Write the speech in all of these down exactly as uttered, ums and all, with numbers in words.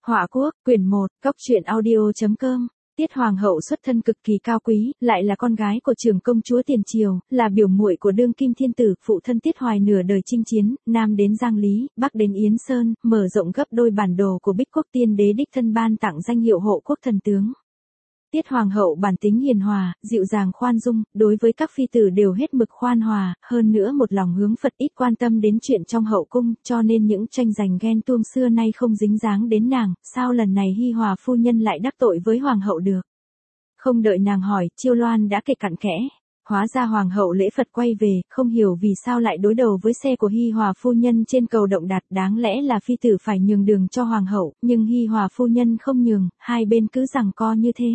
Họa quốc, quyển một, góc truyện audio.com. Tiết Hoàng hậu xuất thân cực kỳ cao quý, lại là con gái của trưởng công chúa tiền triều, là biểu muội của đương kim thiên tử, phụ thân Tiết Hoài nửa đời chinh chiến, nam đến Giang Lý, bắc đến Yến Sơn, mở rộng gấp đôi bản đồ của Bích Quốc tiên đế đích thân ban tặng danh hiệu hộ quốc thần tướng. Tiết Hoàng hậu bản tính hiền hòa, dịu dàng khoan dung, đối với các phi tử đều hết mực khoan hòa, hơn nữa một lòng hướng Phật, ít quan tâm đến chuyện trong hậu cung, cho nên những tranh giành ghen tuông xưa nay không dính dáng đến nàng, sao lần này Hi Hòa phu nhân lại đắc tội với Hoàng hậu được. Không đợi nàng hỏi, Chiêu Loan đã kể cặn kẽ. Hóa ra Hoàng hậu lễ Phật quay về, không hiểu vì sao lại đối đầu với xe của Hi Hòa phu nhân trên cầu Động Đạt, đáng lẽ là phi tử phải nhường đường cho Hoàng hậu, nhưng Hi Hòa phu nhân không nhường, hai bên cứ giằng co như thế.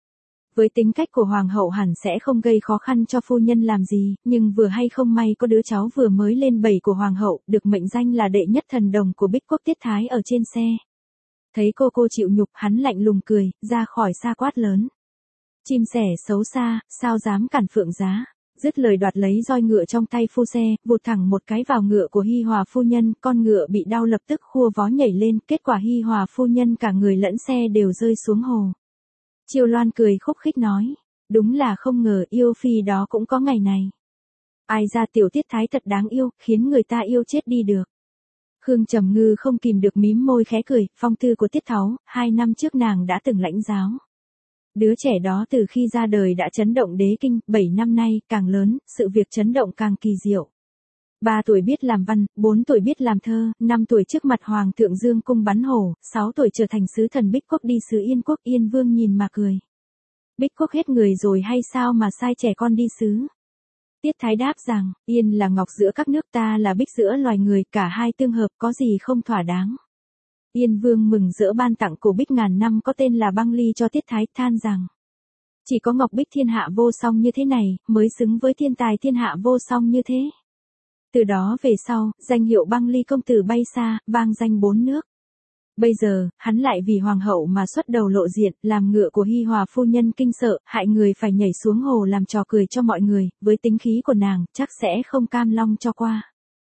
Với tính cách của Hoàng hậu hẳn sẽ không gây khó khăn cho phu nhân làm gì, nhưng vừa hay không may có đứa cháu vừa mới lên bảy của Hoàng hậu, được mệnh danh là đệ nhất thần đồng của Bích Quốc Tiết Thái ở trên xe. Thấy cô cô chịu nhục, hắn lạnh lùng cười, ra khỏi xa quát lớn. Chim sẻ xấu xa, sao dám cản phượng giá. Dứt lời đoạt lấy roi ngựa trong tay phu xe, vụt thẳng một cái vào ngựa của Hi Hòa phu nhân, con ngựa bị đau lập tức khua vó nhảy lên, kết quả Hi Hòa phu nhân cả người lẫn xe đều rơi xuống hồ. Chiêu Loan cười khúc khích nói, đúng là không ngờ yêu phi đó cũng có ngày này. Ai ra tiểu Tiết Thái thật đáng yêu, khiến người ta yêu chết đi được. Khương Trầm Ngư không kìm được mím môi khẽ cười, phong tư của Tiết Tháo, hai năm trước nàng đã từng lãnh giáo. Đứa trẻ đó từ khi ra đời đã chấn động đế kinh, bảy năm nay, càng lớn, sự việc chấn động càng kỳ diệu. Ba tuổi biết làm văn, bốn tuổi biết làm thơ, năm tuổi trước mặt Hoàng thượng Dương cung bắn hổ, sáu tuổi trở thành sứ thần Bích Quốc đi sứ Yên Quốc. Yên Vương nhìn mà cười. Bích Quốc hết người rồi hay sao mà sai trẻ con đi sứ? Tiết Thái đáp rằng, Yên là ngọc giữa các nước, ta là bích giữa loài người, cả hai tương hợp, có gì không thỏa đáng. Yên Vương mừng rỡ ban tặng cổ bích ngàn năm có tên là băng ly cho Tiết Thái, than rằng, chỉ có ngọc bích thiên hạ vô song như thế này, mới xứng với thiên tài thiên hạ vô song như thế. Từ đó về sau, danh hiệu băng ly công tử bay xa, vang danh bốn nước. Bây giờ, hắn lại vì Hoàng hậu mà xuất đầu lộ diện, làm ngựa của Hi Hòa phu nhân kinh sợ, hại người phải nhảy xuống hồ làm trò cười cho mọi người, với tính khí của nàng, chắc sẽ không cam long cho qua.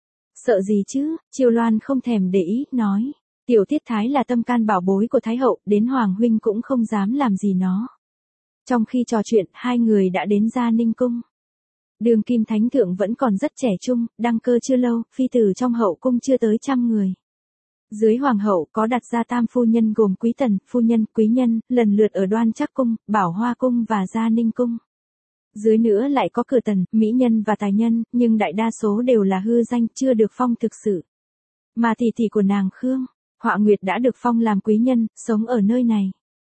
Sợ gì chứ, Chiêu Loan không thèm để ý, nói, tiểu Tiết Thái là tâm can bảo bối của Thái hậu, đến Hoàng huynh cũng không dám làm gì nó. Trong khi trò chuyện, hai người đã đến Gia Ninh Cung. Đường kim thánh thượng vẫn còn rất trẻ trung, đăng cơ chưa lâu, phi tử trong hậu cung chưa tới trăm người. Dưới hoàng hậu có đặt ra tam phu nhân gồm quý tần, phu nhân, quý nhân, lần lượt ở Đoan Trác cung, Bảo Hoa cung và Gia Ninh cung. Dưới nữa lại có cử tần, mỹ nhân và tài nhân, nhưng đại đa số đều là hư danh, chưa được phong thực sự. Mà tỷ tỷ của nàng Khương, Họa Nguyệt đã được phong làm quý nhân, sống ở nơi này.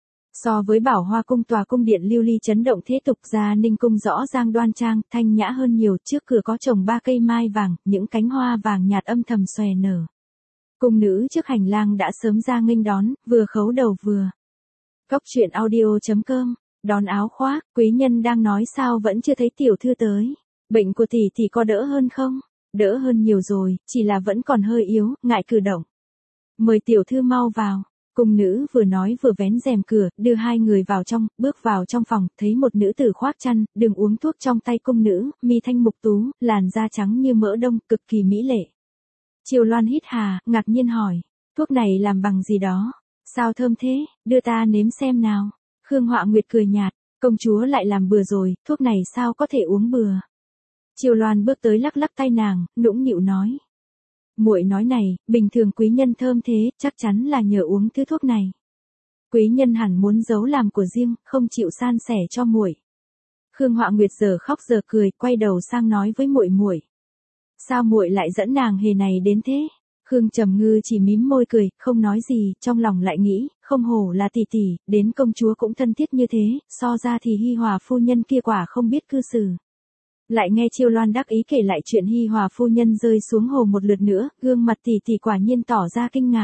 So với Bảo Hoa cung tòa cung điện lưu ly chấn động thế tục, Gia Ninh cung rõ ràng đoan trang, thanh nhã hơn nhiều, trước cửa có trồng ba cây mai vàng, những cánh hoa vàng nhạt âm thầm xòe nở. Cung nữ trước hành lang đã sớm ra nghênh đón, vừa khấu đầu vừa. Góc truyện audio.com, đón áo khoác, quý nhân đang nói sao vẫn chưa thấy tiểu thư tới. Bệnh của tỷ tỷ có đỡ hơn không? Đỡ hơn nhiều rồi, chỉ là vẫn còn hơi yếu, ngại cử động. Mời tiểu thư mau vào. Cung nữ vừa nói vừa vén rèm cửa, đưa hai người vào trong, bước vào trong phòng, thấy một nữ tử khoác chăn, đường uống thuốc trong tay cung nữ, mi thanh mục tú, làn da trắng như mỡ đông, cực kỳ mỹ lệ. Chiêu Loan hít hà, ngạc nhiên hỏi, thuốc này làm bằng gì đó? Sao thơm thế, đưa ta nếm xem nào. Khương Họa Nguyệt cười nhạt, công chúa lại làm bừa rồi, thuốc này sao có thể uống bừa. Chiêu Loan bước tới lắc lắc tay nàng, nũng nịu nói. Muội nói này, bình thường quý nhân thơm thế, chắc chắn là nhờ uống thứ thuốc này. Quý nhân hẳn muốn giấu làm của riêng, không chịu san sẻ cho muội. Khương Họa Nguyệt giờ khóc giờ cười, quay đầu sang nói với muội muội. Sao muội lại dẫn nàng hề này đến thế? Khương Trầm Ngư chỉ mím môi cười, không nói gì, trong lòng lại nghĩ, không hổ là tỷ tỷ, đến công chúa cũng thân thiết như thế, so ra thì Hi Hòa phu nhân kia quả không biết cư xử. Lại nghe Chiêu Loan đắc ý kể lại chuyện Hi Hòa phu nhân rơi xuống hồ một lượt nữa, gương mặt tỷ tỷ quả nhiên tỏ ra kinh ngạc.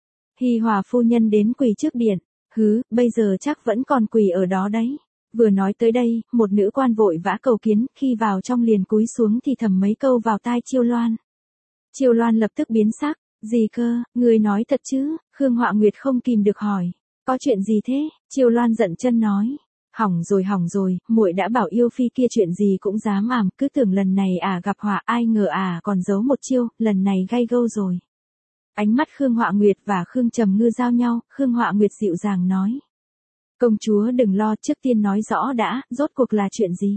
Hi Hòa phu nhân đến quỳ trước điện, hứ, bây giờ chắc vẫn còn quỳ ở đó đấy. Vừa nói tới đây, một nữ quan vội vã cầu kiến, khi vào trong liền cúi xuống thì thầm mấy câu vào tai Chiêu Loan. Chiêu Loan lập tức biến sắc, gì cơ, người nói thật chứ? Khương Họa Nguyệt không kìm được hỏi, có chuyện gì thế? Chiêu Loan giận chân nói. Hỏng rồi hỏng rồi, muội đã bảo yêu phi kia chuyện gì cũng dám àm, cứ tưởng lần này à gặp họa, ai ngờ à còn giấu một chiêu, lần này gay gâu rồi. Ánh mắt Khương Họa Nguyệt và Khương Trầm Ngư giao nhau, Khương Họa Nguyệt dịu dàng nói. Công chúa đừng lo, trước tiên nói rõ đã, rốt cuộc là chuyện gì?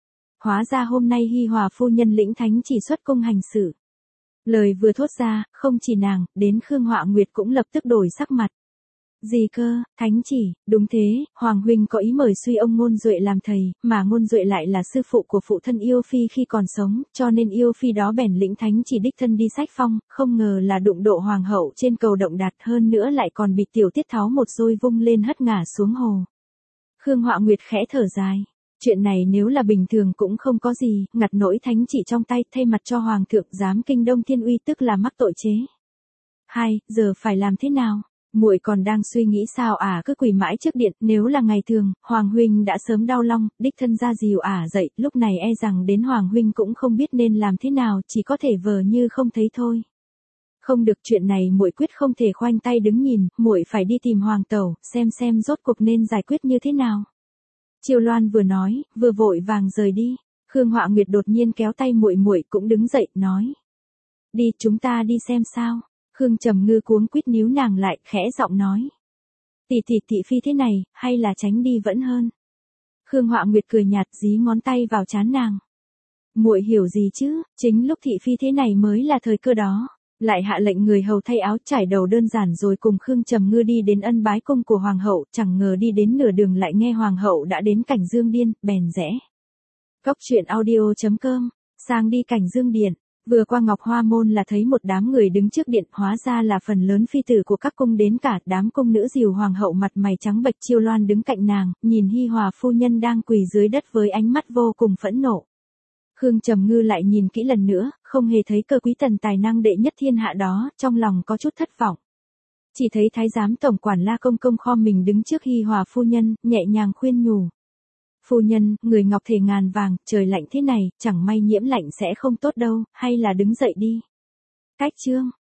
Hóa ra hôm nay Hi Hòa phu nhân lĩnh thánh chỉ xuất cung hành sự. Lời vừa thốt ra, không chỉ nàng, đến Khương Họa Nguyệt cũng lập tức đổi sắc mặt. Gì cơ, thánh chỉ, đúng thế, Hoàng huynh có ý mời suy ông Ngôn Duệ làm thầy, mà Ngôn Duệ lại là sư phụ của phụ thân Yêu Phi khi còn sống, cho nên Yêu Phi đó bèn lĩnh thánh chỉ đích thân đi sách phong, không ngờ là đụng độ hoàng hậu trên cầu động đạt, hơn nữa lại còn bị tiểu tiết tháo một dôi vung lên hất ngả xuống hồ. Khương Họa Nguyệt khẽ thở dài. Chuyện này nếu là bình thường cũng không có gì, ngặt nỗi thánh chỉ trong tay, thay mặt cho hoàng thượng giám kinh đông thiên uy, tức là mắc tội chế. Hai, giờ phải làm thế nào? Muội còn đang suy nghĩ sao ả cứ quỳ mãi trước điện, nếu là ngày thường, Hoàng huynh đã sớm đau long, đích thân ra dìu ả dậy, lúc này e rằng đến Hoàng huynh cũng không biết nên làm thế nào, chỉ có thể vờ như không thấy thôi. Không được, chuyện này muội quyết không thể khoanh tay đứng nhìn, muội phải đi tìm hoàng tẩu, xem xem rốt cuộc nên giải quyết như thế nào. Chiêu Loan vừa nói, vừa vội vàng rời đi. Khương Họa Nguyệt đột nhiên kéo tay muội muội cũng đứng dậy, nói: "Đi, chúng ta đi xem sao." Khương Trầm Ngư cuống quýt níu nàng lại, khẽ giọng nói: "Tỷ tỷ thị phi thế này, hay là tránh đi vẫn hơn." Khương Họa Nguyệt cười nhạt, dí ngón tay vào trán nàng. "Muội hiểu gì chứ, chính lúc thị phi thế này mới là thời cơ đó." Lại hạ lệnh người hầu thay áo trải đầu đơn giản rồi cùng Khương Trầm Ngư đi đến ân bái cung của hoàng hậu, chẳng ngờ đi đến nửa đường lại nghe hoàng hậu đã đến Cảnh Dương Điện, bèn rẽ. Cốc truyện audio chấm com, sang đi Cảnh Dương Điện, vừa qua Ngọc Hoa Môn là thấy một đám người đứng trước điện, hóa ra là phần lớn phi tử của các cung đến cả, đám cung nữ dìu hoàng hậu mặt mày trắng bệch. Chiêu Loan đứng cạnh nàng, nhìn Hi Hòa phu nhân đang quỳ dưới đất với ánh mắt vô cùng phẫn nộ. Khương Trầm Ngư lại nhìn kỹ lần nữa, không hề thấy cơ quý tần tài năng đệ nhất thiên hạ đó, trong lòng có chút thất vọng. Chỉ thấy thái giám tổng quản La Công Công khom mình đứng trước Hi Hòa phu nhân, nhẹ nhàng khuyên nhủ: "Phu nhân, người ngọc thể ngàn vàng, trời lạnh thế này, chẳng may nhiễm lạnh sẽ không tốt đâu, hay là đứng dậy đi." Cách chương